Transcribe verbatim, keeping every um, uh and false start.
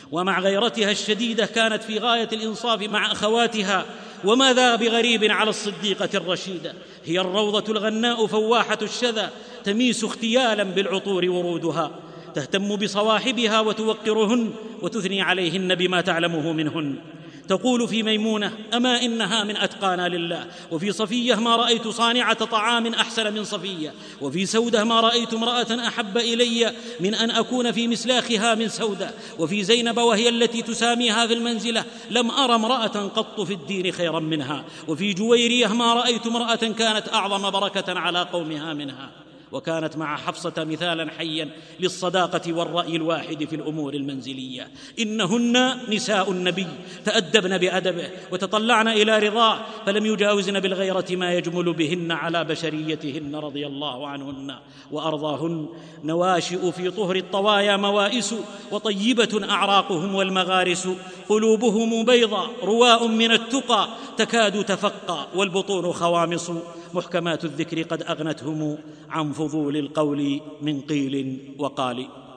ومع غيرتها الشديدة كانت في غاية الإنصاف مع أخواتها. وماذا بغريب على الصديقة الرشيدة، هي الروضة الغناء فواحة الشذا، تميس اختيالا بالعطور ورودها، تهتم بصواحبها وتوقرهن وتثني عليهن بما تعلمه منهن. تقول في ميمونة: أما إنها من أتقانا لله. وفي صفية: ما رأيت صانعة طعام أحسن من صفية. وفي سودة: ما رأيت امرأة أحب إلي من أن أكون في مسلاخها من سودة. وفي زينب وهي التي تساميها في المنزلة: لم أرى امرأة قط في الدين خيرا منها. وفي جويرية: ما رأيت امرأة كانت أعظم بركة على قومها منها. وكانت مع حفصة مثالا حيا للصداقة والرأي الواحد في الأمور المنزلية. إنهن نساء النبي، تأدبن بأدبه وتطلعن إلى رضاه، فلم يجاوزن بالغيرة ما يجمل بهن على بشريتهن رضي الله عنهن وأرضاهن. نواشئ في طهر الطوايا موائس، وطيبة أعراقهم والمغارس. قلوبهم بيضاء رواء من التقى، تكاد تفقى والبطون خوامص. محكمات الذكر قد أغنتهم عن فضول القول من قيل وقال.